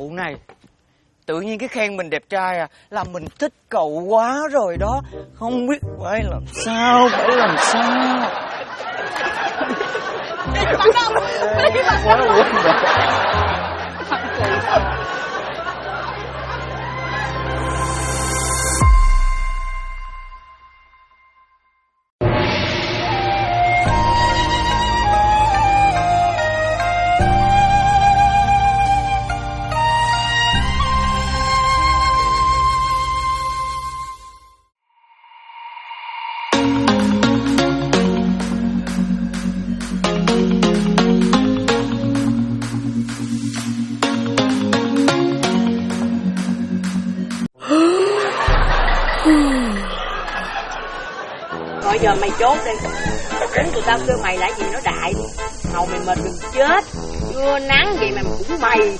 cậu này, tự nhiên cái khen mình đẹp trai à, làm mình thích cậu quá rồi đó. Không biết phải làm sao, phải làm sao. Quá quên rồi. Bây giờ mày chốt đi, tính tụi tao kêu mày lại gì nó đại luôn. Hầu mày mệt đừng chết, chưa nắng vậy mà cũng mày.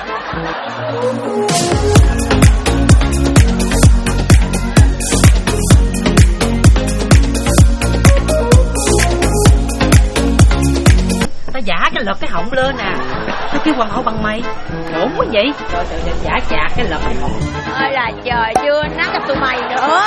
Tao giả cái lật cái họng lên nè, tao kêu hoàng hậu bằng mày, ổn quá vậy. Rồi tự định giả chạc cái lật cái họng. Ơi là trời, chưa nắng gặp tụi mày nữa.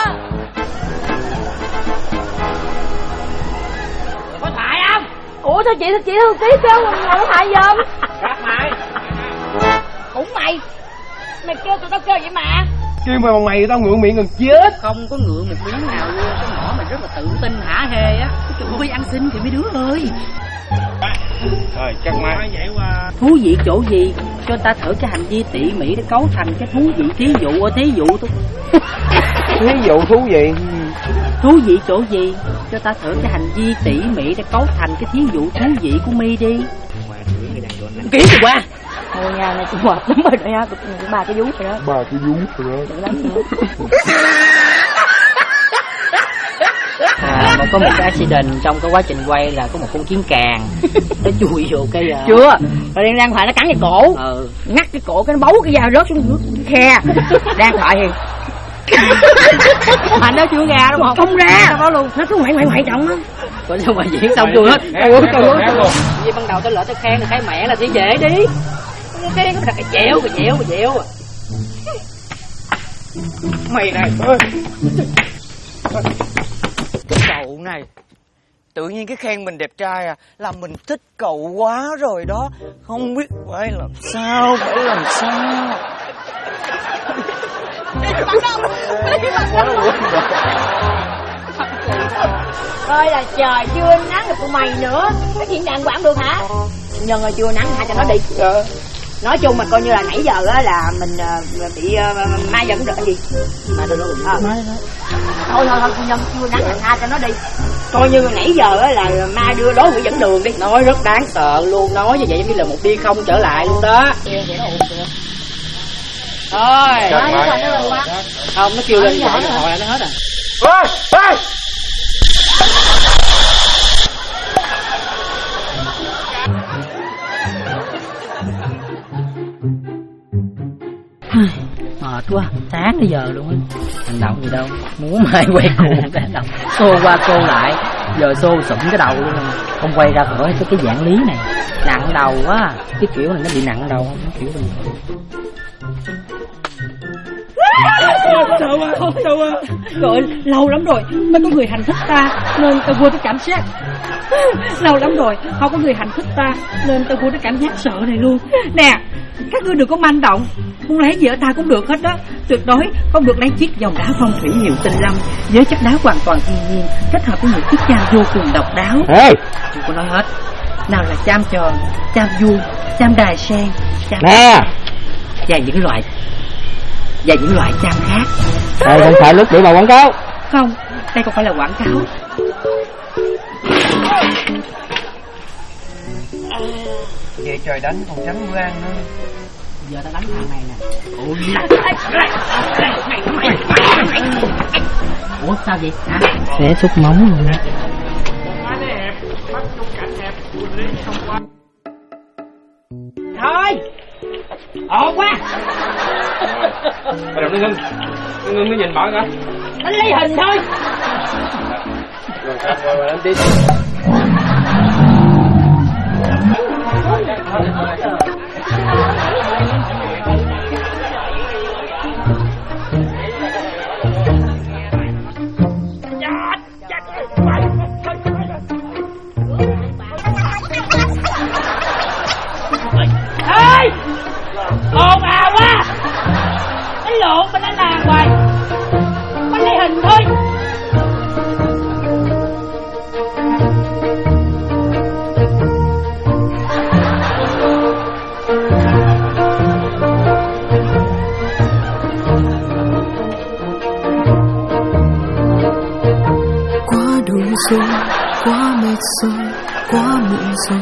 Có thải không? Ủa sao chị thương tí kêu mà có thải giùm. Gặp mày. Cũng mày kêu tụi tao kêu vậy mà. Kêu mà bằng mày tao ngượng miệng gần chết. Không có ngượng một miếng nào luôn. Cái nhỏ mày rất là tự tin hả hê á. Trời ơi ăn xin kìa mấy đứa ơi. Rồi chắc mai Thú vị chỗ gì? Cho ta thử cái hành vi tỉ mỉ để cấu thành cái thú vị. Thí dụ tôi. Thí dụ thú vị. Thú vị chỗ gì? Cho ta thử cái hành vi tỉ mỉ để cấu thành cái thí dụ thú vị của mi đi. Kỹ gì qua? Ngôi nhà này cũng mệt lắm rồi đó nha, ba cái vú rồi đó. Ba cái vú rồi đó. Có một cái accident trong cái quá trình quay là có một con kiến càng nó chui vô cái chưa rồi đang thoại nó cắn cái cổ, ngắt cái cổ cái nó bấu cái dao rớt xuống khe. Đang thoại thì Mạnh nó chưa ra đúng không? Không ra đó luôn, nó cứ ngoại trọng đó. Còn sao mà diễn xong chưa hết? Vì ban đầu tao lỡ tao khen thì thấy mẹ là thì dễ đi. Cái nó đặt cái dẻo. Mày này cậu này, tự nhiên cái khen mình đẹp trai à, làm mình thích cậu quá rồi đó. Không biết phải làm sao, phải làm sao. Quá quên rồi. Ơi là trời, chưa nắng được tụi mày nữa. Cái chuyện đàng hoàng được hả? Nhân ơi, chưa nắng hả cho nó đi. Nói chung mà coi như là nãy giờ á là mình bị ma dẫn được cái gì. Ma đưa nó thôi nhân chưa nắng là tha cho nó đi. Coi như nãy giờ á là ma đưa đố người dẫn đường đi. Nói rất đáng sợ luôn, nói như vậy như là một đi không trở lại luôn đó. Thôi không, nó kêu lên điện thoại là nó hết rồi. Mệt quá, sáng tới giờ luôn á. Hành động gì đâu, muốn mai quay cuồng cái đầu, xô qua xô lại, giờ xô sụm cái đầu luôn. Không quay ra khỏi cái dạng lý này, nặng đầu quá. Cái kiểu này nó bị nặng đầu không? Cái kiểu này Sợ quá. Rồi lâu lắm rồi mới có người hành thích ta nên tao quên cái cảm giác. Lâu lắm rồi không có người hành thích ta nên tao quên cái cảm giác sợ này luôn. Nè, các ngươi đừng có manh động, muốn lấy gì ở ta cũng được hết đó. Tuyệt đối không được lấy chiếc vòng đá phong thủy hiệu tinh lâm với chất đá hoàn toàn thiên nhiên kết hợp với những chiếc cham vô cùng độc đáo. Chưa có nói hết. Nào là cham tròn, cham vuông, cham đài sen, cham và những loại cham khác. Đây không phải lúc để mà quảng cáo. Không, đây không phải là quảng cáo. Vậy trời đánh còn tránh mưa ăn nữa. Giờ tao đánh thằng này nè. Ủa sao vậy hả? Xé xúc móng luôn á. Thôi ồn quá. Bắt đầu nó ngưng nó nhìn bỏ kìa. Nó lấy hình thôi. Rồi anh đi. lộn, mình đánh làng hoài. Mình lấy hình thôi. Quá đủ rồi, quá mệt rồi, quá muộn rồi.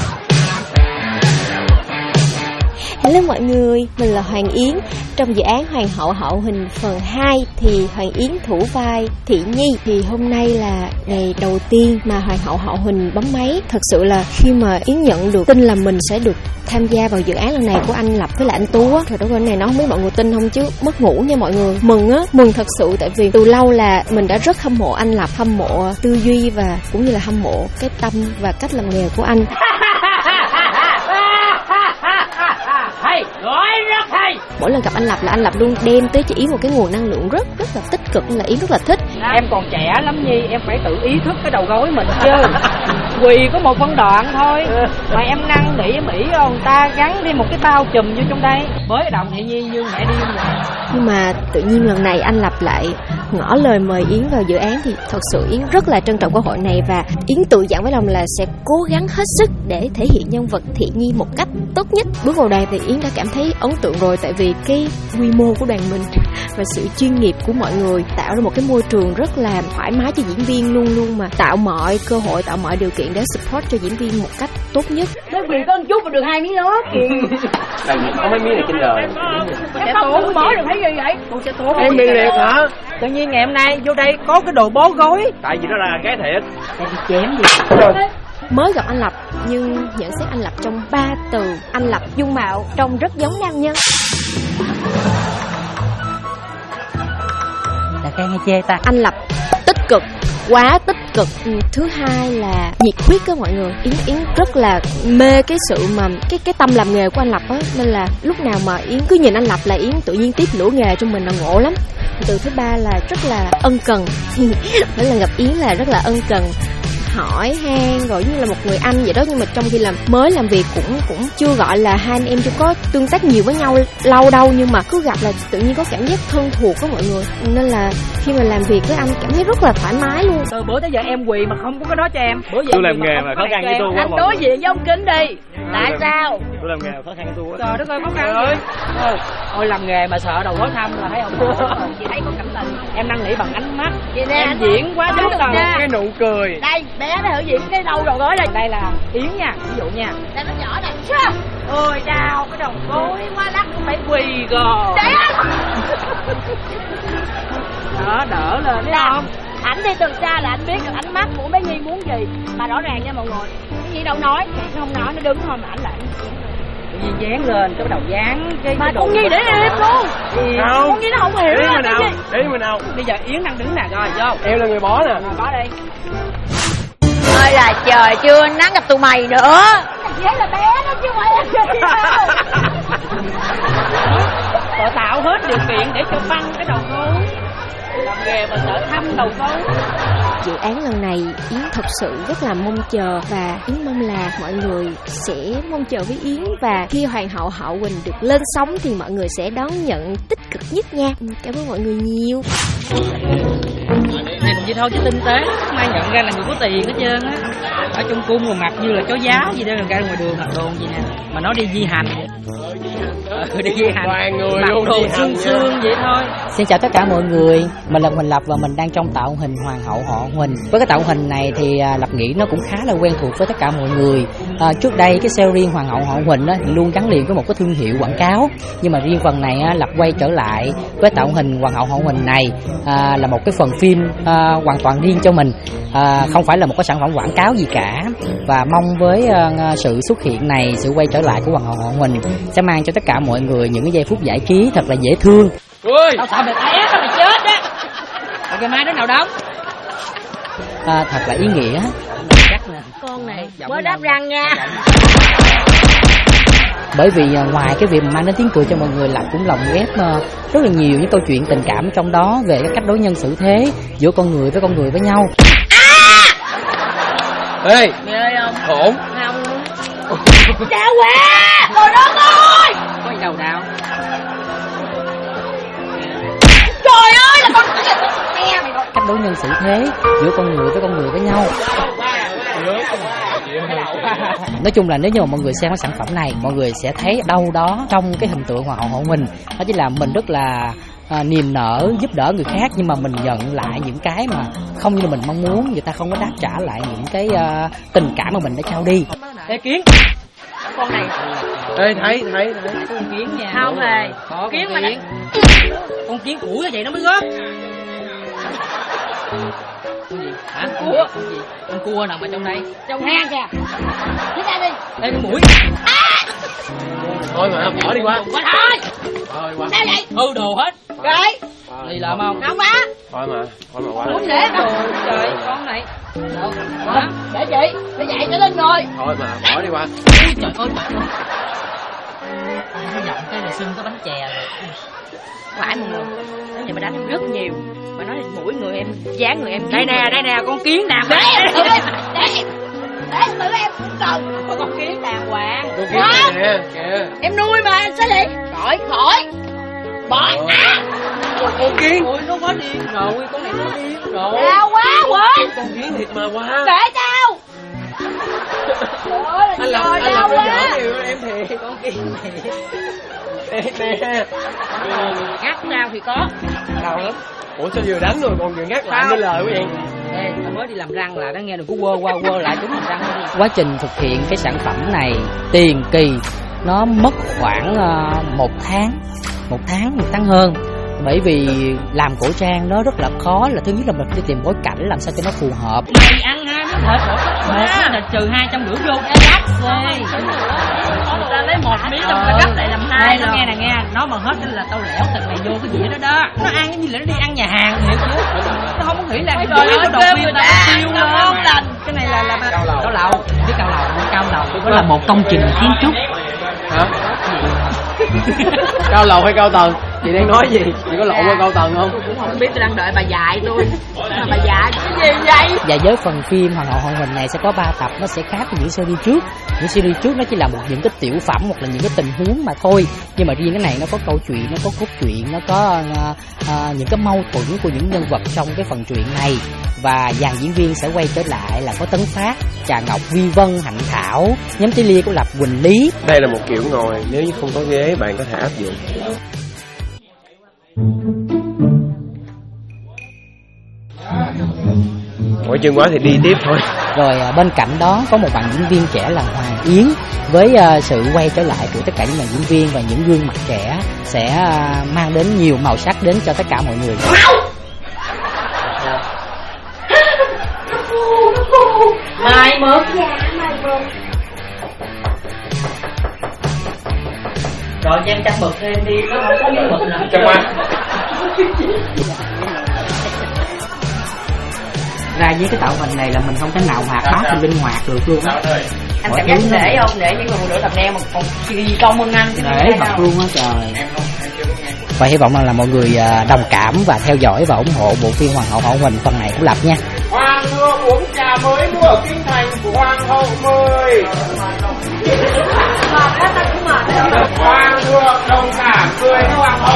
Hello mọi người, mình là Hoàng Yến. Trong dự án Hoàng hậu hậu hình phần 2 thì Hoàng Yến thủ vai Thị Nhi. Thì hôm nay là ngày đầu tiên mà Hoàng hậu hậu hình bấm máy. Thật sự là khi mà Yến nhận được tin là mình sẽ được tham gia vào dự án lần này của anh Lập với lại anh Tú á, rồi đó bên này nó không biết mọi người tin không chứ mất ngủ nha mọi người. Mừng á, mừng thật sự, tại vì từ lâu là mình đã rất hâm mộ anh Lập, hâm mộ tư duy và cũng như là hâm mộ cái tâm và cách làm nghề của anh. Hay, nói rất hay. Mỗi lần gặp anh Lập là anh Lập luôn đem tới cho Yến một cái nguồn năng lượng rất là tích cực, nên là Yến rất là thích. Em còn trẻ lắm Nhi, em phải tự ý thức cái đầu gối mình chứ. Quỳ có một phân đoạn thôi mà em năn nỉ em ỉ người ta gắn đi một cái bao trùm vô trong đây. Mới cái đồng Thị Nhi như mẹ điên vậy. Nhưng mà tự nhiên lần này anh Lập lại ngỏ lời mời Yến vào dự án thì thật sự Yến rất là trân trọng cơ hội này, và Yến tự dặn với lòng là sẽ cố gắng hết sức để thể hiện nhân vật Thị Nhi một cách tốt nhất. Bước vào đoàn thì Yến đã cảm thấy ấn tượng rồi, tại vì cái quy mô của đoàn mình và sự chuyên nghiệp của mọi người tạo ra một cái môi trường rất là thoải mái cho diễn viên, luôn luôn mà tạo mọi cơ hội, tạo mọi điều kiện để support cho diễn viên một cách tốt nhất. Nói quyền có một chút mà được 2 miếng đó kìa. Làm gì có mấy miếng này trên đời. Sẽ tốn mới được thấy gì vậy? Con sẽ tốn. Em bị liệt hả? Tự nhiên ngày hôm nay vô đây có cái đồ bó gối. Tại vì đó là cái thiệt. Em đi chém đi. Mới gặp anh Lập nhưng nhận xét anh Lập trong 3 từ: anh Lập dung mạo trông rất giống nam nhân. Là khen hay chê ta? Anh Lập tích cực, quá tích cực. Thứ hai là nhiệt huyết á mọi người. Yến rất là mê cái sự mà cái tâm làm nghề của anh Lập á, nên là lúc nào mà Yến cứ nhìn anh Lập là Yến tự nhiên tiếp lửa nghề trong mình là ngộ lắm. Từ thứ ba là rất là ân cần. Mỗi lần gặp Yến là rất là ân cần, hỏi han rồi như là một người anh vậy đó, nhưng mà trong khi làm mới làm việc cũng chưa gọi là hai anh em chưa có tương tác nhiều với nhau lâu đâu, nhưng mà cứ gặp là tự nhiên có cảm giác thân thuộc với mọi người, nên là khi mà làm việc với anh cảm thấy rất là thoải mái luôn. Từ bữa tới giờ em quỳ mà không có cái đó cho em. Bữa giờ tôi làm nghề mà khó khăn với tôi quá. Anh đối diện với ông Kính đi. Tại sao? Tôi làm nghề mà khó khăn với tôi quá. Trời đất ơi, khó khăn ơi. Ôi làm nghề mà sợ đầu gối thăm là thấy không? Chị thấy có cảm tình. Em năn nỉ bằng ánh mắt. Em diễn quá dấu đầu. Cái nụ cười. Đây, bé nó thử diễn cái đầu gối đây. Đây là Yến nha, ví dụ nha. Đây nó nhỏ này. Ôi đau cái đầu gối quá lắc cũng phải quỳ rồi. Đấy á. Đó, đỡ lên thấy không? Ảnh đi từ xa là anh biết được ánh mắt của bé Nhi muốn gì. Mà rõ ràng nha mọi người, cái Nhi đâu nói, nó không nói, nó đứng thôi mà ảnh lại. Tự nhiên dán lên, cái đầu dán cái mà con Nhi để im luôn. Không. Con Nhi nó không hiểu là cái gì. Để mình nào. Bây giờ Yến đang đứng nè, rồi vô. Em là người bó nè. Rồi bó đi. Ơi là trời, chưa nắng gặp tụi mày nữa. Vậy là bé đó chứ phải là gì đâu. Tụi tạo hết điều kiện để cho băng cái đầu gối. Làm nghề mà sợ thăm đầu gối. Dự án lần này Yến thật sự rất là mong chờ, và Yến mong là mọi người sẽ mong chờ với Yến, và khi Hoàng hậu Hậu Quỳnh được lên sóng thì mọi người sẽ đón nhận tích cực nhất nha. Cảm ơn mọi người nhiều. Nhìn vậy thôi chứ tinh tế, không ai nhận ra là người có tiền hết trơn á. Ở trong cung mà mặc như là chó giáo gì đó, ra ngoài đường mặc đồ gì nè, mà nó đi di hành. Đi di hành, toàn người mặc luôn, đồ xương xương vậy thôi. Xin chào tất cả mọi người, mình là Huỳnh Lập và mình đang trong tạo hình Hoàng hậu họ Huỳnh. Với cái tạo hình này thì Lập nghĩ nó cũng khá là quen thuộc với tất cả mọi người. Trước đây cái series Hoàng hậu họ Huỳnh đó thì luôn gắn liền với một cái thương hiệu quảng cáo, nhưng mà riêng phần này Lập quay trở lại với tạo hình Hoàng hậu họ Huỳnh này là một cái phần phim hoàn toàn riêng cho mình, không phải là một cái sản phẩm quảng cáo gì cả. Và mong với sự xuất hiện này, sự quay trở lại của Hoàng hậu họ Huỳnh sẽ mang cho tất cả mọi người những cái giây phút giải trí thật là dễ thương. Ui, Tao sợ mày té tao mày chết á. Rồi ngày mai đứa nào đóng? Thật là ý nghĩa. Chắc nè. Con này mới đáp răng nha. Bởi vì ngoài cái việc mang đến tiếng cười cho mọi người, Lập cũng lồng ghép rất là nhiều những câu chuyện tình cảm trong đó, về cái cách đối nhân xử thế giữa con người với nhau. ê, Ghê không? hổn. Không. Đau quá. Trời đất ơi. Có gì đâu đau. đối nhân xử thế giữa con người với nhau. Nói chung là nếu như mà mọi người xem cái sản phẩm này, mọi người sẽ thấy đâu đó trong cái hình tượng Hoàng hậu Hậu Huỳnh, đó chính là mình rất là niềm nở giúp đỡ người khác, nhưng mà mình nhận lại những cái mà không như mình mong muốn, người ta không có đáp trả lại những cái tình cảm mà mình đã trao đi. Ê Kiến, con này. Ê thấy Con Kiến nha. Không hề. Có Kiến con mà Kiến. Con Kiến củi vậy nó mới gớp. Con gì? Hả? Cua. Con gì? Con cua nằm ở trong đây. Trong hang kìa. Đi ra đi. Ê con mũi. thôi mà bỏ đi qua. Qua thôi. Thôi qua. Sao vậy? Hư đồ hết. Rồi. Đi làm không? Không quá. Thôi mà qua. Muốn để đâu. Trời con này. Đâu? Hả? Để chị. Để dạy cho lên rồi. Thôi mà bỏ đi qua. Trời ơi. Nó giọng cái là xưng có bánh chè rồi. Phải mọi người. Nói vậy mà đánh em rất nhiều. Mà nói mũi người em, dáng người em. Đây nè, con Kiến nè. Để tự em cũng cần. Có con Kiến đàng hoàng. Con Kiến này nè, kìa. Em nuôi mà, sao vậy? Khỏi. Bỏ. Con Kiến. Ôi nó quá điên rồi, con này nó điên rồi. Đau quá quên. Con Kiến thiệt mà quá. Kệ tao. Anh làm nó nhỏ nhiều em thiệt. Con Kiến này. Nè. Ngắt sao thì có. Đau lắm. Ủa sao vừa đánh rồi còn vừa ngắt lại cái lời của em. Ê, tao mới đi làm răng là nó nghe được cứ quơ lại đúng làm răng đi. Quá trình thực hiện cái sản phẩm này tiền kỳ nó mất khoảng 1 tháng hơn, bởi vì làm cổ trang nó rất là khó. Là thứ nhất là mình phải tìm bối cảnh làm sao cho nó phù hợp. Mày ăn 2 miếng thịt bổ sức quá. Là trừ 250 vô cái gắt xê. Người ta lấy 1 miếng xong ta gấp lại làm 2. Nó nghe nó mà hết là tao lẻo thịt mày vô cái dĩa đó đó. Nó ăn cái như là nó đi ăn nhà hàng vậy chứ. Nó không có nghĩ là cái dĩa nó đột nhiên ta tiêu ngon lành. Cái này là cao lầu. Biết cao lầu đó là một công trình kiến trúc. Hả? Cao lầu hay cao tầng? Chị đang nói gì? Chị có lộn qua cao tầng không? Cũng không biết, tôi đang đợi bà dạy tôi. Mà bà dạy cái gì vậy? Và với phần phim Hoàng hậu Hậu Huỳnh này sẽ có 3 tập, nó sẽ khác với những series trước. Những series trước nó chỉ là những cái tiểu phẩm hoặc là những cái tình huống mà thôi. Nhưng mà riêng cái này nó có câu chuyện, nó có cốt truyện, nó có những cái mâu thuẫn của những nhân vật trong cái phần truyện này. Và dàn diễn viên sẽ quay trở lại là có Tấn Phát, Trà Ngọc, Vi Vân, Hạnh Thảo, nhóm Tí Lia của Lập, Quỳnh Lý. Đây là một kiểu ngồi, nếu như không có ghế bạn có thể áp dụng. Mỗi chân quá thì đi tiếp thôi. Rồi bên cạnh đó có một bạn diễn viên trẻ là Hoàng Yến, với sự quay trở lại của tất cả những bạn diễn viên và những gương mặt trẻ sẽ mang đến nhiều màu sắc đến cho tất cả mọi người. Mai mướt. Rồi cho em chăm mực thêm đi, nó không có miếng mực nào. Chăm ăn. Ra với cái tạo hình này là mình không thể nào hoạt bát lên linh hoạt được luôn á. Anh cảm giác để không? Để những người phụ nữ tập neo mà còn kỳ công hơn anh. Để thật luôn á trời. Và hy vọng là mọi người đồng cảm và theo dõi và ủng hộ bộ phim Hoàng hậu Hậu Huỳnh phần này của Lập nha. Hoàng thượng uống trà mới mua ở kinh thành của Hoàng hậu mời. Hoàng thượng đồng cảm cười với Hoàng hậu.